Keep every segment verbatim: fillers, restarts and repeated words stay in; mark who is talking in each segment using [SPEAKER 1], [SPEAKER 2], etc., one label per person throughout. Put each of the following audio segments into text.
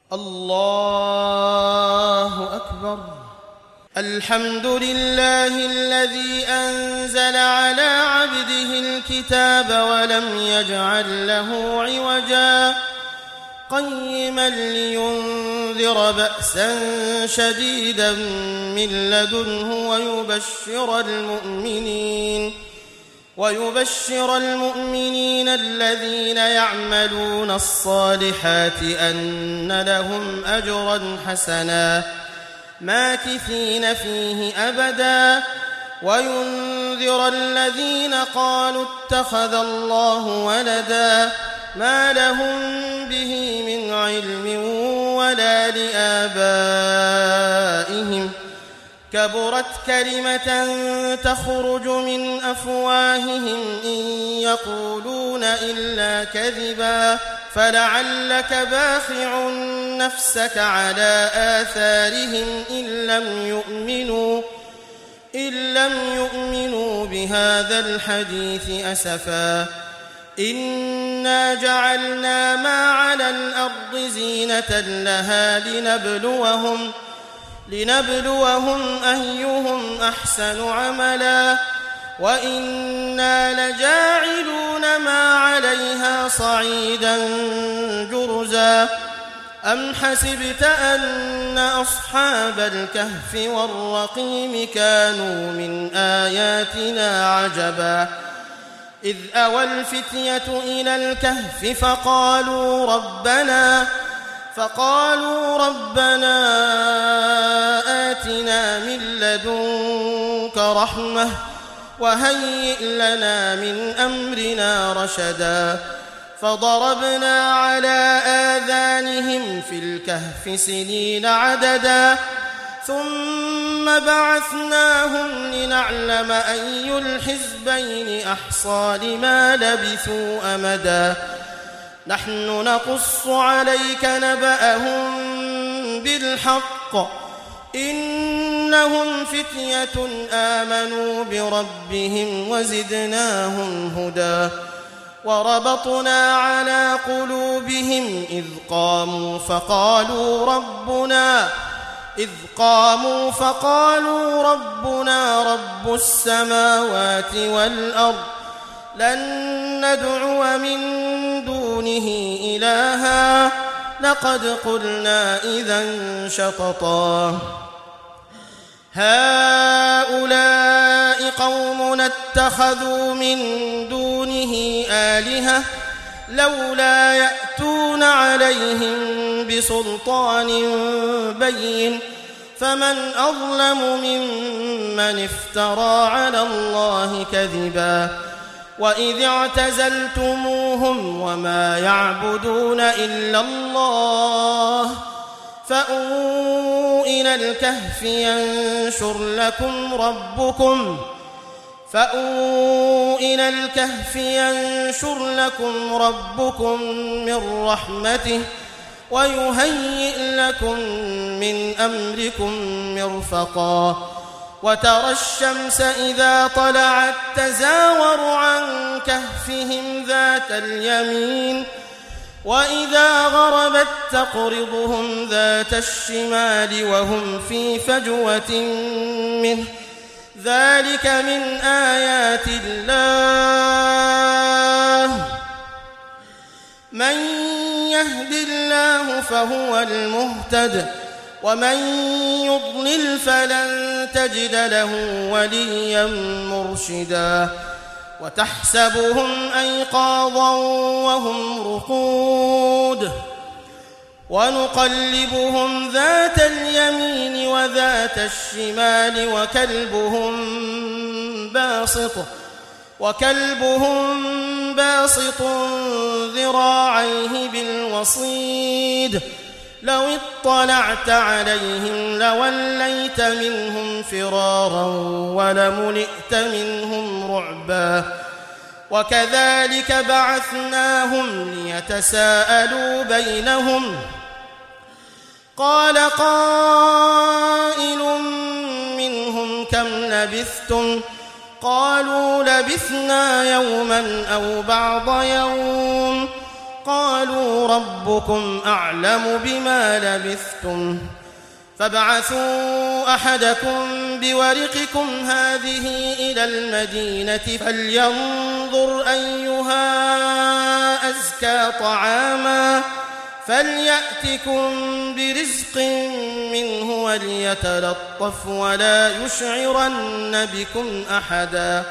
[SPEAKER 1] الله أكبر. الحمد لله الذي أنزل على عبده الكتاب ولم يجعل له عوجا قيما لينذر بأسا شديدا من لدنه ويبشر المؤمنين ويبشر المؤمنين الذين يعملون الصالحات أن لهم أجرا حسنا ماكثين فيه أبدا وينذر الذين قالوا اتخذ الله ولدا ما لهم به من علم ولا لآبائهم كبرت كلمة تخرج من أفواههم إن يقولون إلا كذبا فلعلك باخع نفسك على آثارهم إن لم يؤمنوا إن لم يؤمنوا بهذا الحديث أسفا إنا جعلنا ما على الأرض زينة لها لنبلوهم لنبلوهم أيهم أحسن عملا وإنا لجاعلون ما عليها صعيدا جرزا أم حسبت أن أصحاب الكهف والرقيم كانوا من آياتنا عجبا إذ أوى الفتية إلى الكهف فقالوا ربنا فقالوا ربنا آتنا من لدنك رحمة وهيئ لنا من أمرنا رشدا فضربنا على آذانهم في الكهف سنين عددا ثم بعثناهم لنعلم أي الحزبين أحصى لما لبثوا أمدا نحن نقص عليك نبأهم بالحق إنهم فتية آمنوا بربهم وزدناهم هدى وربطنا على قلوبهم إذ قاموا فقالوا ربنا إذ قاموا فقالوا ربنا رب السماوات والأرض لن ندعو من دونه إلها لقد قلنا إذا شططا هؤلاء قومنا اتخذوا من دونه آلهة لولا يأتون عليهم بسلطان بين فمن أظلم ممن افترى على الله كذبا وإذ اعتزلتموهم وما يعبدون إلا الله فأووا إلى الكهف ينشر لكم ربكم فأووا إلى الكهف ينشر لكم ربكم من رحمته ويهيئ لكم من أمركم مرفقا وترى الشمس إذا طلعت تزاور عن كهفهم ذات اليمين وإذا غربت تقرضهم ذات الشمال وهم في فجوة منه ذلك من آيات الله من يهد الله فهو المهتد ومن يضلل فلن تجد له وليا مرشدا وتحسبهم أيقاظا وهم رقود ونقلبهم ذات اليمين وذات الشمال وكلبهم باسط وكلبهم باسط ذراعيه بالوصيد لو اطلعت عليهم لوليت منهم فرارا ولملئت منهم رعبا وكذلك بعثناهم ليتساءلوا بينهم قال قائل منهم كم لبثتم قالوا لبثنا يوما أو بعض يوم قالوا ربكم أعلم بما لبثتم فابعثوا أحدكم بورقكم هذه إلى المدينة فلينظر أيها أزكى طعاما فليأتكم برزق منه وليتلطف ولا يشعرن بكم أحدا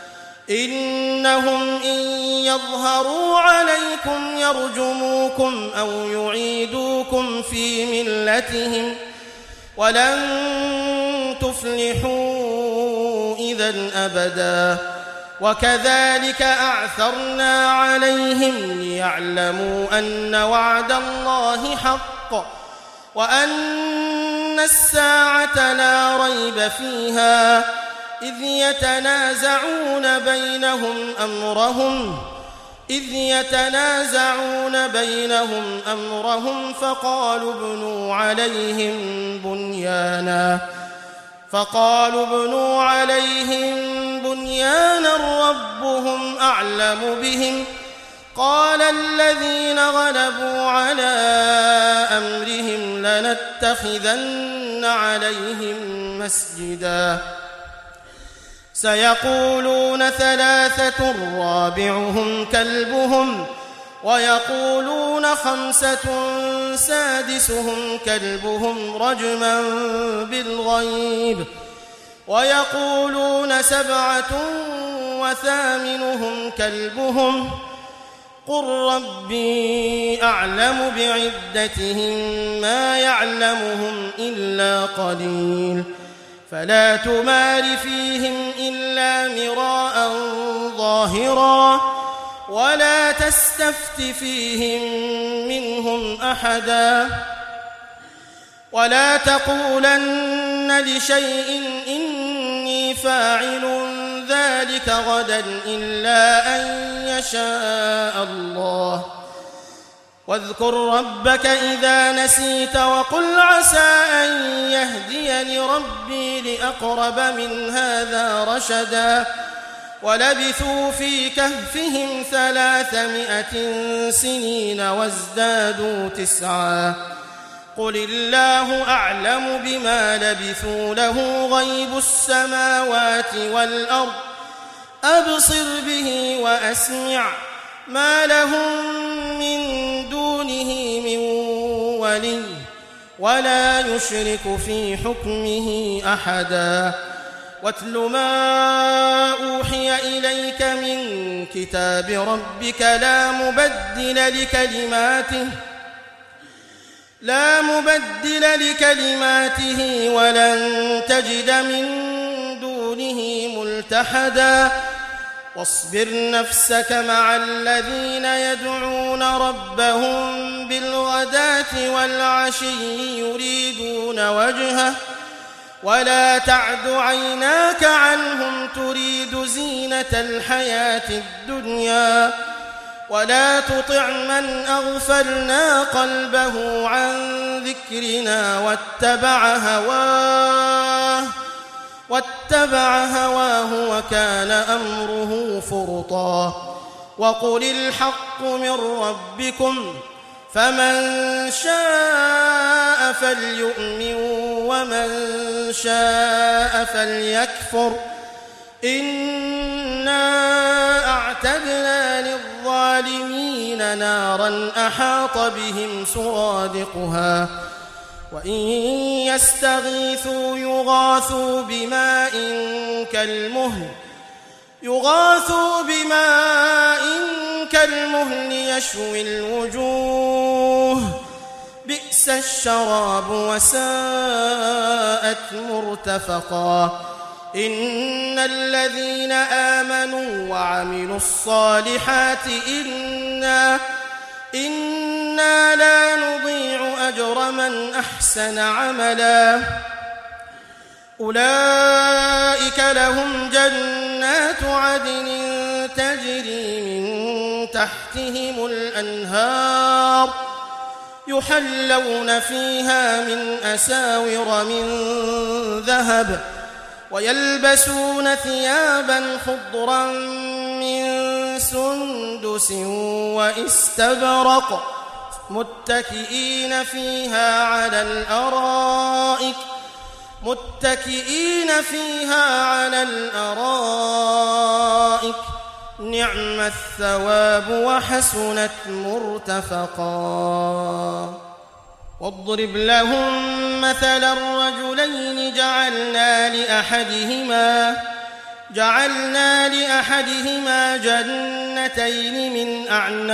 [SPEAKER 1] إنهم إن يظهروا عليكم يرجموكم أو يعيدوكم في ملتهم ولن تفلحوا إذن أبدا وكذلك أعثرنا عليهم ليعلموا أن وعد الله حق وأن الساعة لا ريب فيها إذ يتنازعون بينهم أمرهم إذ يتنازعون بينهم أمرهم فقالوا ابنوا عليهم بنيانا فقالوا ابنوا عليهم بنيانا ربهم أعلم بهم قال الذين غلبوا على أمرهم لنتخذن عليهم مسجدا سيقولون ثلاثة رابعهم كلبهم ويقولون خمسة سادسهم كلبهم رجما بالغيب ويقولون سبعة وثامنهم كلبهم قل ربي أعلم بعدتهم ما يعلمهم إلا قليل فلا تمار فيهم إلا مراء ظاهرا ولا تستفت فيهم منهم أحدا ولا تقولن لشيء إني فاعل ذلك غدا إلا أن يشاء الله واذكر ربك إذا نسيت وقل عسى أن يهديني ربي لأقرب من هذا رشدا ولبثوا في كهفهم ثلاثمائة سنين وازدادوا تسعا قل الله أعلم بما لبثوا له غيب السماوات والأرض أبصر به وأسمع ما لهم من دونه من ولي ولا يشرك في حكمه أحدا واتل ما أوحي إليك من كتاب ربك لا مبدل لكلماته لا مبدل لكلماته ولن تجد من دونه ملتحدا واصبر نفسك مع الذين يدعون ربهم بالغداة والعشي يريدون وجهه ولا تعد عيناك عنهم تريد زينة الحياة الدنيا ولا تطع من أغفلنا قلبه عن ذكرنا واتبع هواه واتبع هواه وكان أمره فرطا وقل الحق من ربكم فمن شاء فليؤمن ومن شاء فليكفر إنا أعتدنا للظالمين نارا أحاط بهم سرادقها وإن يستغيثوا يغاثوا بماء كالمهل يغاثوا بماء كالمهل يشوي الوجوه بئس الشراب وساءت مرتفقا إن الذين آمنوا وعملوا الصالحات إنا إنا لا نضيع أجر من أحسن عملا أولئك لهم جنات عدن تجري من تحتهم الأنهار يحلون فيها من أساور من ذهب ويلبسون ثيابا خضرا من سندس واستبرق متكئين فيها على الأرائك متكئين فيها على الأرائك نعم الثواب وحسنت مرتفقا. واضرب لهم مثل الرجلين جعلنا لأحدهما جعلنا لأحدهما جنتين من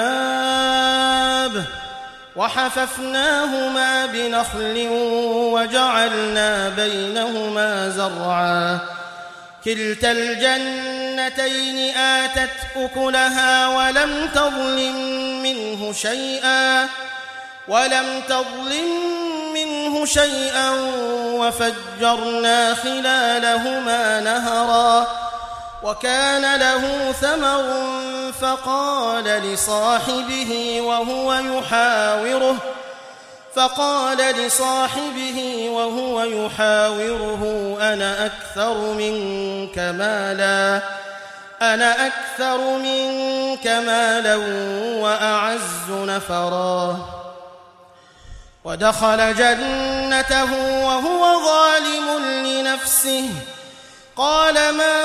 [SPEAKER 1] أعناب وحففناهما بنخل وجعلنا بينهما زرعا كلتا الجنتين آتت أكلها ولم تظلم منه شيئا ولم تظلم منه شيئا وفجرنا خلالهما نهرا وكان له ثمر فقال لصاحبه وهو يحاوره فقال لصاحبه وهو يحاوره أنا أكثر منك مالا أنا أكثر منك مالا وأعز نفرا. ودخل جنته وهو ظالم لنفسه قال ما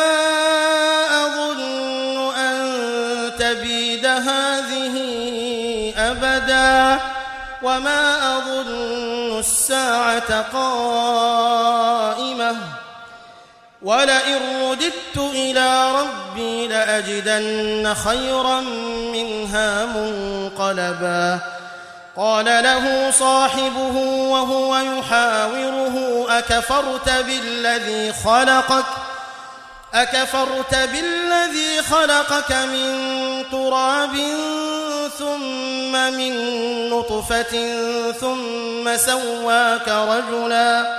[SPEAKER 1] أظن أن تبيد هذه أبدا وما أظن الساعة قائمة ولئن رددت إلى ربي لأجدن خيرا منها منقلبا. قال له صاحبه وهو يحاوره أكفرت بالذي خلقك أكفرت بالذي خلقك من تراب ثم من نطفة ثم سواك رجلا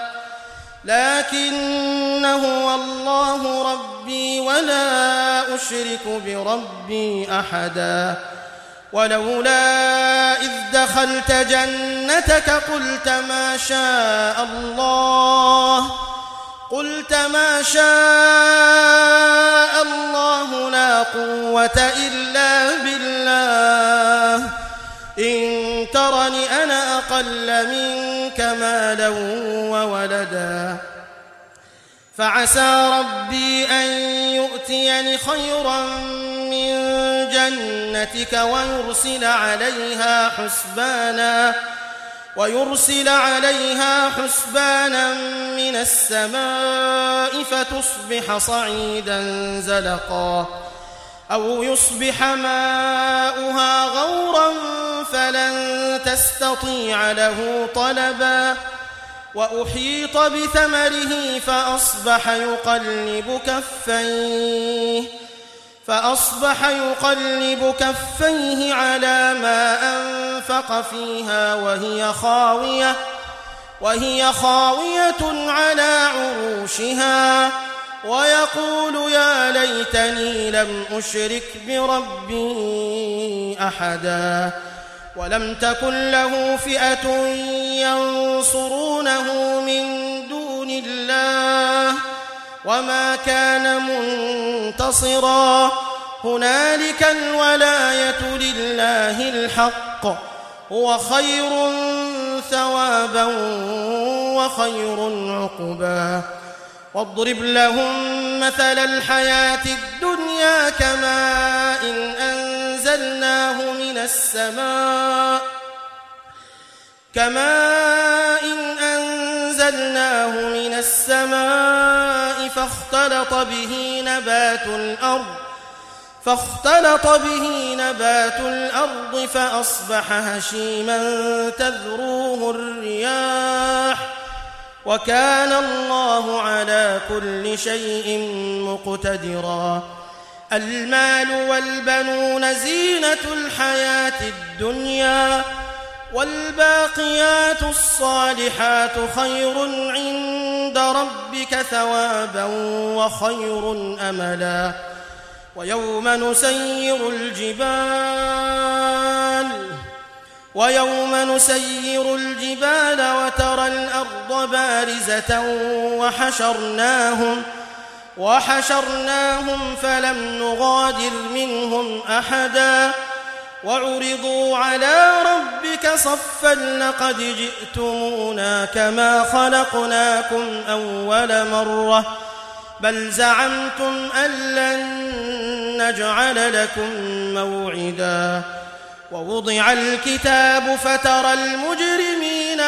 [SPEAKER 1] لكن هو الله ربي ولا أشرك بربي أحدا. ولولا إذ دخلت جنتك قلت ما شاء الله قلت ما شاء الله لا قوة إلا بالله إن ترني أنا أقل منك مالا وولدا فعسى ربي أن يؤتيني خيرا من جنتك ويرسل عليها حسبانا ويرسل عليها حسبانا من السماء فتصبح صعيدا زلقا أو يصبح ماؤها غورا فلن تستطيع له طلبا. وأحيط بثمره فأصبح يقلب كفيه فأصبح يقلب كفيه على ما أنفق فيها وهي خاوية وهي خاوية على عروشها ويقول يا ليتني لم أشرك بربي أحدا. ولم تكن له فئة ينصرونه من دون الله وما كان منتصرا. هنالك الولاية لله الحق هو خير ثوابا وخير عقبا. واضرب لهم مثل الحياة الدنيا كماء إن أنزلناه من السماء كماء إن أنزلناه من السماء فاختلط به نبات الأرض فاختلط به نبات الأرض فأصبح هشيما تذروه الرياح وكان الله على كل شيء مقتدرا. المال والبنون زينة الحياة الدنيا والباقيات الصالحات خير عند ربك ثوابا وخير أملا. ويوم نسير الجبال ويوم نسير الجبال وترى الأرض بارزة وحشرناهم وحشرناهم فلم نغادر منهم أحدا وعرضوا على ربك صفا لقد جئتمونا كما خلقناكم أول مرة بل زعمتم أن لن نجعل لكم موعدا ووضع الكتاب فترى المجرمين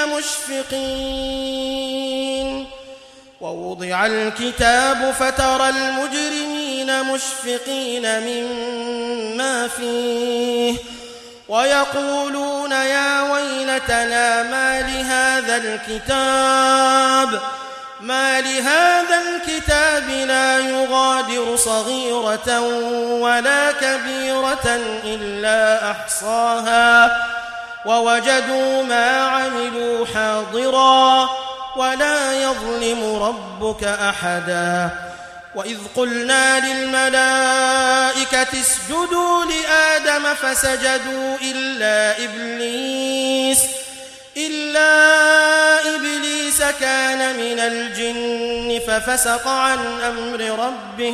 [SPEAKER 1] مشفقين ووضع الكتاب فترى المجرمين مشفقين مما فيه ويقولون يا ويلتنا ما لهذا الكتاب ما لهذا الكتاب لا يغادر صغيرة ولا كبيرة إلا أحصاها ووجدوا ما عملوا حاضرا ولا يظلم ربك أحدا وإذ قلنا للملائكة اسجدوا لآدم فسجدوا إلا إبليس إلا إبليس كان من الجن ففسق عن أمر ربه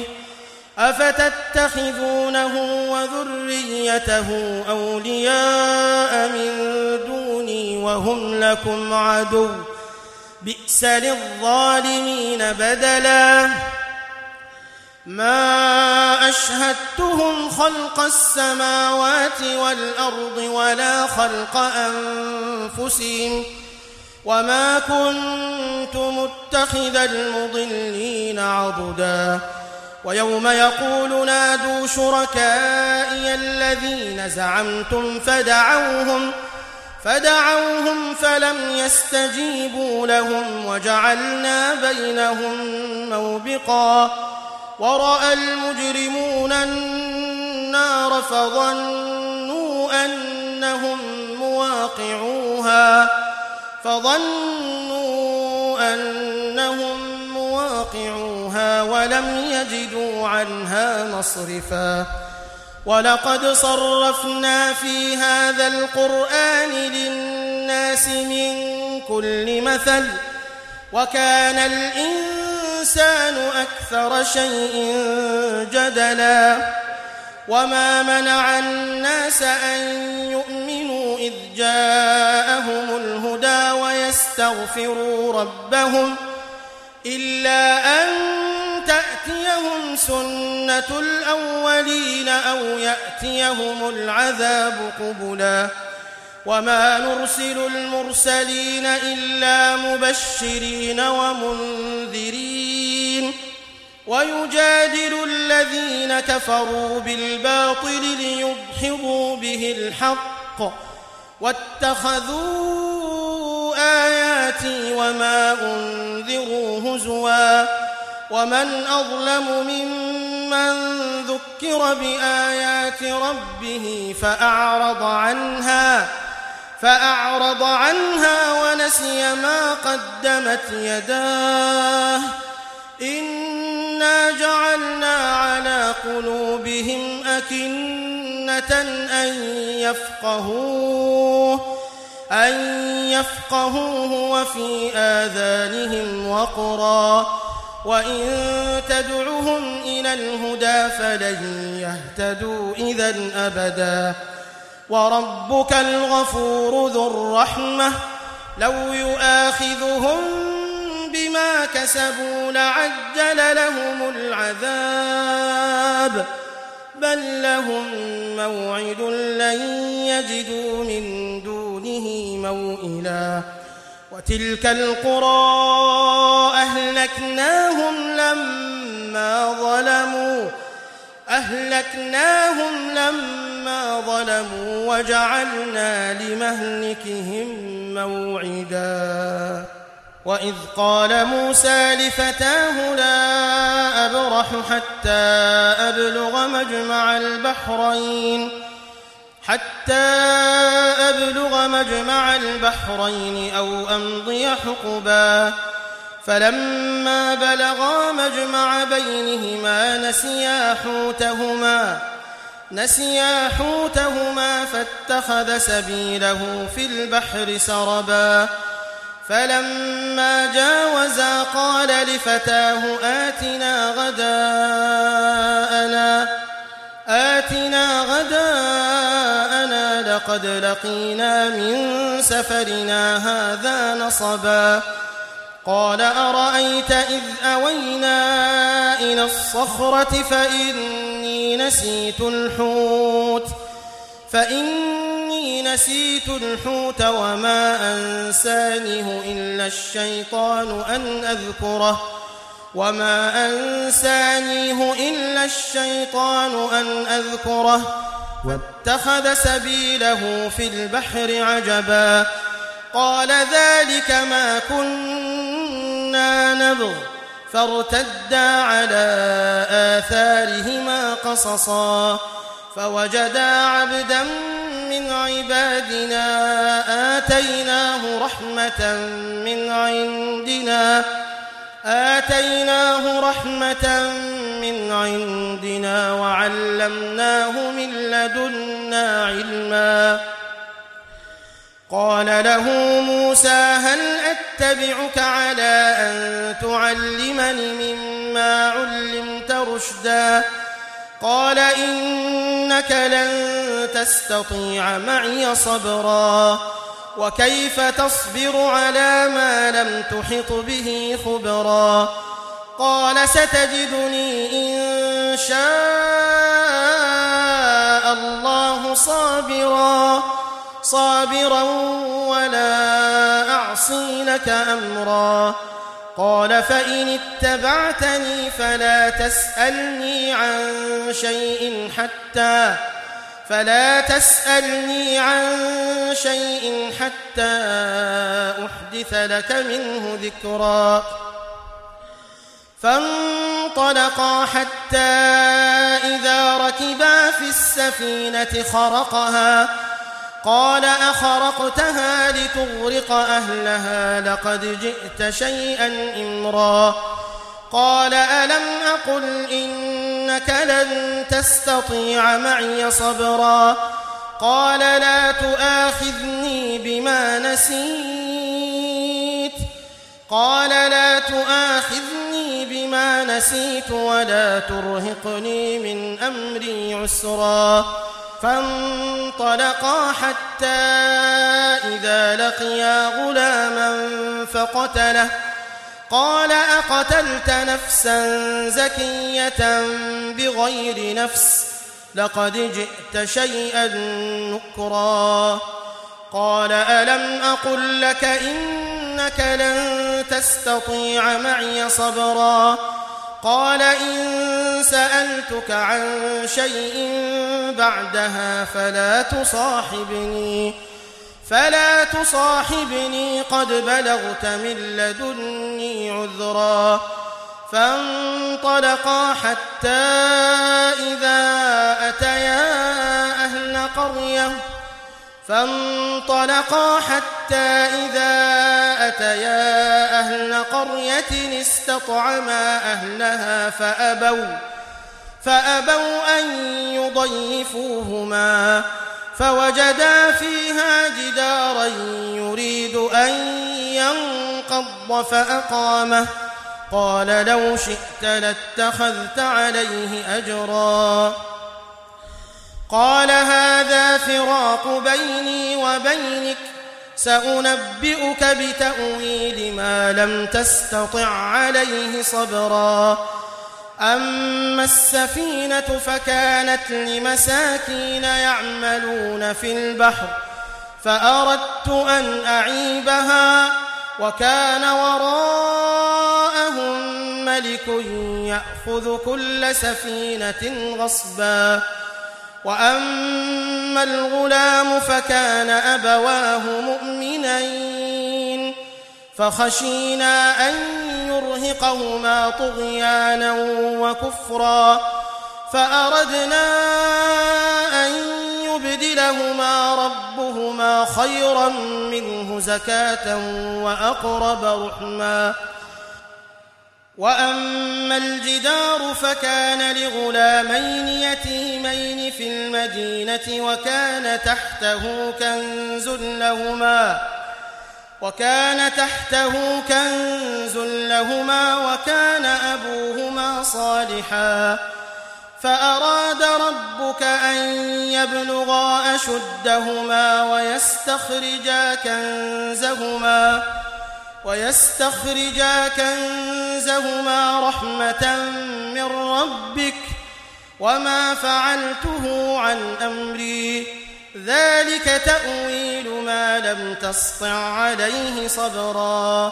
[SPEAKER 1] أفتتخذونه وذريته أولياء من دوني وهم لكم عدو بئس للظالمين بدلا ما أشهدتهم خلق السماوات والأرض ولا خلق أنفسهم وما كنت متخذ المضلين عضدا ويوم يقول نادوا شركائي الذين زعمتم فدعوهم فدعوهم فلم يستجيبوا لهم وجعلنا بينهم موبقا ورأى المجرمون النار فظنوا أنهم مواقعوها فظنوا أنهم مواقعوها ولم يجدوا عنها مصرفا ولقد صرفنا في هذا القرآن للناس من كل مثل وكان الإنسان أكثر شيء جدلا وما منع الناس أن يؤمنوا إذ جاءهم الهدى ويستغفروا ربهم إلا أن تأتيهم سنة الأولين أو يأتيهم العذاب قبلا وما نرسل المرسلين إلا مبشرين ومنذرين ويجادل الذين كفروا بالباطل ليدحضوا به الحق واتخذوا آياتي وما أنذروا هزوا ومن أظلم ممن ذكر بآيات ربه فأعرض عنها فأعرض عنها ونسي ما قدمت يداه إنا جعلنا على قلوبهم أكنة أن يفقهوه أن يفقهوه وفي آذانهم وقرا وإن تدعهم إلى الهدى فلن يهتدوا إذن أبدا وربك الغفور ذو الرحمة لو يؤاخذهم بما كسبوا لعجل لهم العذاب بل لهم موعد لن يجدوا من دونه موئلا وتلك القرى أهلكناهم لما ظلموا أهلكناهم لما ظلموا وجعلنا لمهلكهم موعدا وإذ قال موسى لفتاه لا أبرح حتى أبلغ مجمع البحرين حتى أبلغ مجمع البحرين أو أمضي حقبا فلما بلغا مجمع بينهما نسيا حوتهما نسيا حوتهما فاتخذ سبيله في البحر سربا فلما جاوزا قال لفتاه آتنا غداءنا آتنا غداءنا لقد لقينا من سفرنا هذا نصبا قال أرأيت إذ أوينا إلى الصخرة فإني نسيت الحوت فإني نسيت الحوت وما أنسانيه إلا الشيطان أن أذكره وما أنسانيه إلا الشيطان أن أذكره واتخذ سبيله في البحر عجبا قال ذلك ما كنا نبغ فارتدا على آثارهما قصصا فوجدا عبدا من عبادنا آتيناه رحمة من عندنا آتيناه رحمة من عندنا وعلمناه من لدنا علما قال له موسى هل أتبعك على أن تعلمني مما علمت رشدا قال إنك لن تستطيع معي صبرا وكيف تصبر على ما لم تحط به خبرا قال ستجدني إن شاء الله صابرا صابرا ولا أعصي لك أمرا قال فإن اتبعتني فلا تسألني عن شيء حتى فلا تسألني عن شيء حتى أحدث لك منه ذكرا فانطلقا حتى إذا ركبا في السفينة خرقها قال أخرقتها لتغرق أهلها لقد جئت شيئا إمرا قال ألم أقل إنك لن تستطيع معي صبرا قال لا تؤاخذني بما نسيت قال لا تؤاخذني بما نسيت ولا ترهقني من أمري عسرا فانطلقا حتى إذا لقيا غلاما فقتله قال أقتلت نفسا زكية بغير نفس لقد جئت شيئا نكرا قال ألم أقل لك إنك لن تستطيع معي صبرا قال إن سألتك عن شيء بعدها فلا تصاحبني فلا تصاحبني قد بلغت من لدني عذرا فانطلقا حتى إذا أتيا أهل قرية فانطلقا حتى إذا أتيا أهل قرية استطعما أهلها فأبوا فأبوا أن يضيفوهما فوجدا فيها جدارا يريد أن ينقض فأقامه قال لو شئت لاتخذت عليه أجرا قال هذا فراق بيني وبينك سأنبئك بتأويل ما لم تستطع عليه صبرا أما السفينة فكانت لمساكين يعملون في البحر فأردت أن أعيبها وكان وراءهم ملك يأخذ كل سفينة غصبا وأما الغلام فكان أبواه مؤمنين فخشينا أن يرهقهما طغيانا وكفرا فأردنا أن يبدلهما ربهما خيرا منه زكاة وأقرب رحما وأما الجدار فكان لغلامين يتيمين في المدينة وكان تحته كنز لهما وكان تحته كنز لهما وكان أبوهما صالحا فأراد ربك أن يبلغا أشدهما ويستخرجا كنزهما ويستخرجا كنزهما رحمة من ربك وما فعلته عن أمري ذلك تأويل ما لم تسطع عليه صبرا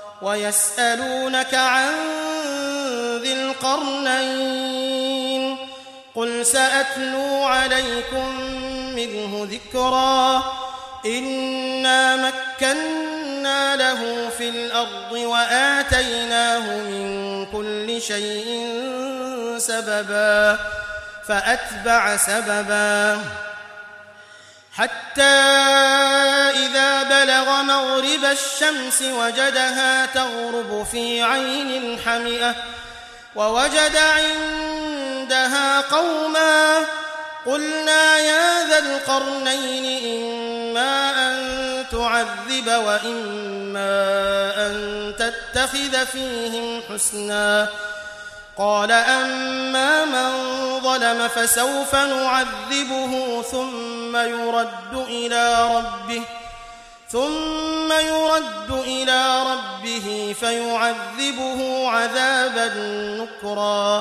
[SPEAKER 1] ويسألونك عن ذي القرنين قل سأتلو عليكم منه ذكرا إنا مكنا له في الأرض وآتيناه من كل شيء سببا فأتبع سببا حتى إذا بلغ مغرب الشمس وجدها تغرب في عين حمئة ووجد عندها قوما قلنا يا ذا القرنين إما أن تعذب وإما أن تتخذ فيهم حسنا قال أما من ظلم فسوف نعذبه ثم يرد إلى ربه ثم يرد إلى ربه فيعذبه عذابا نكرا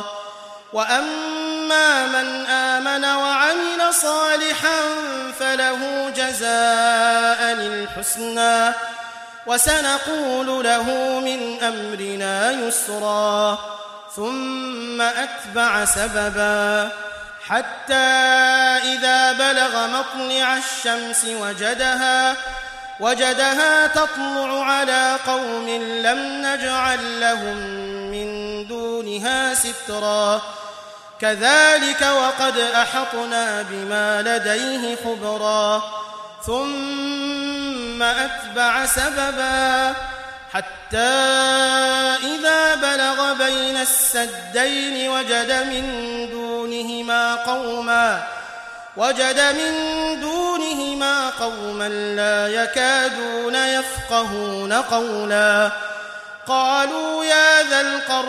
[SPEAKER 1] وأما من آمن وعمل صالحا فله جزاء الحسنى وسنقول له من أمرنا يسرا ثم أتبع سببا حتى إذا بلغ مطلع الشمس وجدها وجدها تطلع على قوم لم نجعل لهم من دونها سترا كذلك وقد أحطنا بما لديه خبرا ثم أتبع سببا حتى إذا بلغ بين السدين وجد من دونهما قوما وجد من دونهما قوما لا يكادون يفقهون قولا قالوا يا ذا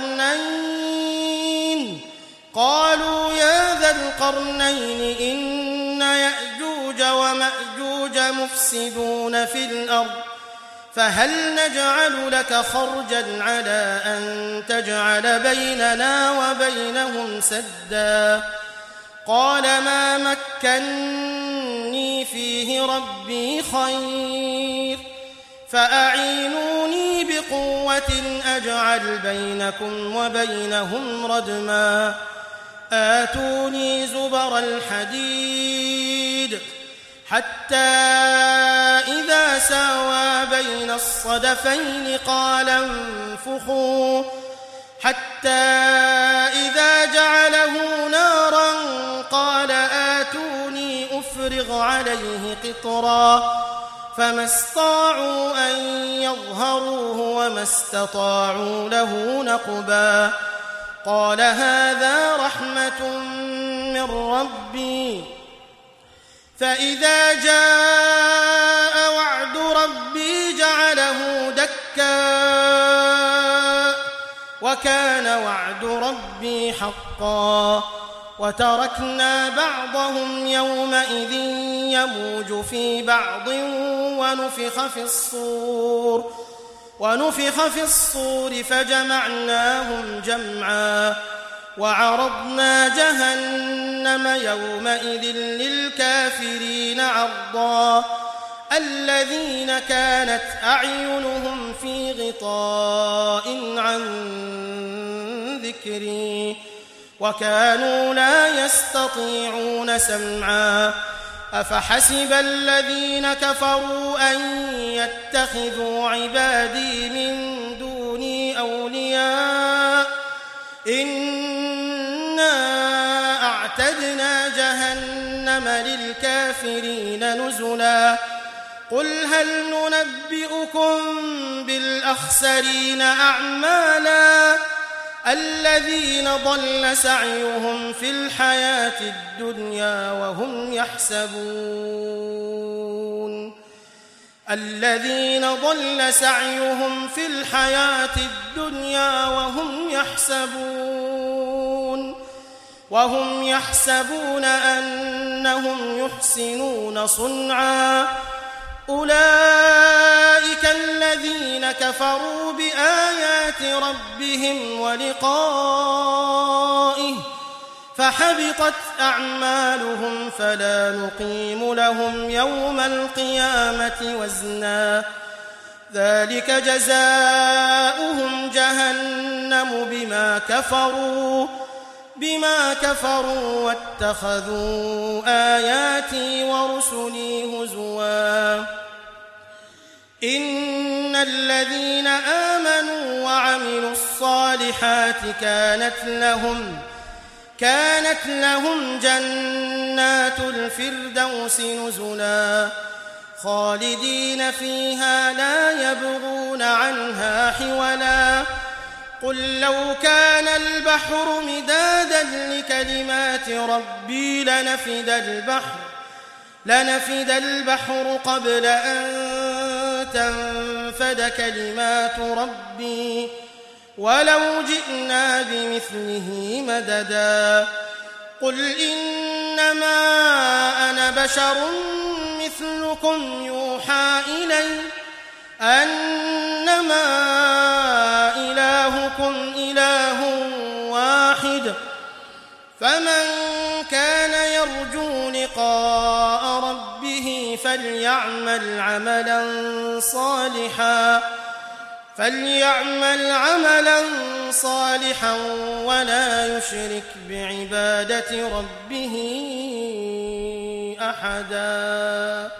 [SPEAKER 1] القرنين قالوا يا ذا القرنين إن يأجوج ومأجوج مفسدون في الأرض فهل نجعل لك خرجا على أن تجعل بيننا وبينهم سدا قال ما مكني فيه ربي خير فأعينوني بقوة أجعل بينكم وبينهم ردما آتوني زبر الحديد حتى إذا ساوى بين الصدفين قال انفخوا حتى إذا جعله نارا قال آتوني أفرغ عليه قطرا فما استطاعوا أن يظهروه وما استطاعوا له نقبا قال هذا رحمة من ربي فإذا جاء وعد ربي جعله دكا وكان وعد ربي حقا وتركنا بعضهم يومئذ يموج في بعض ونفخ في الصور ونفخ في الصور فجمعناهم جمعا وعرضنا جهنم يومئذ للكافرين عرضا الذين كانت أعينهم في غطاء عن ذكري وكانوا لا يستطيعون سمعا أفحسب الذين كفروا أن يتخذوا عبادي من دوني أولياء إنا أعتدنا جهنم للكافرين نزلا قل هل ننبئكم بالأخسرين أعمالا الذين ضل سعيهم في الحياة الدنيا وهم يحسبون الذين ضل سعيهم في الحياة الدنيا وهم يحسبون وهم يحسبون أنهم يحسنون صنعا أولئك الذين كفروا بآيات ربهم ولقائه فحبطت أعمالهم فلا نقيم لهم يوم القيامة وزنا ذلك جزاؤهم جهنم بما كفروا بما كفروا واتخذوا آياتي ورسلي هزوا إن الذين آمنوا وعملوا الصالحات كانت لهم كانت لهم جنات الفردوس نزلا خالدين فيها لا يبغون عنها حولا قل لو كان البحر مدادا لكلمات ربي لنفد البحر لنفد البحر قبل أن تنفد كلمات ربي ولو جئنا بمثله مددا قل إنما أنا بشر مثلكم يوحى إلي أنما إلهكم إله واحد فمن كان يرجو لقاء ربه فليعمل عملا صالحا فليعمل عملا صالحا ولا يشرك بعبادة ربه أحدا.